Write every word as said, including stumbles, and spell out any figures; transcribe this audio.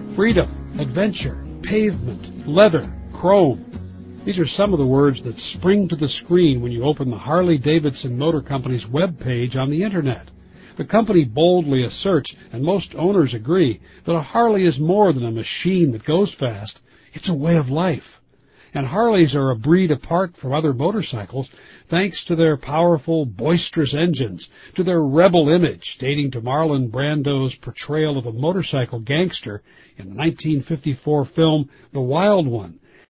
freedom, adventure, pavement, leather, chrome. These are some of the words that spring to the screen when you open the Harley-Davidson Motor Company's web page on the Internet. The company boldly asserts, and most owners agree, that a Harley is more than a machine that goes fast. It's a way of life. And Harleys are a breed apart from other motorcycles thanks to their powerful, boisterous engines, to their rebel image dating to Marlon Brando's portrayal of a motorcycle gangster in the nineteen fifty-four film The Wild One,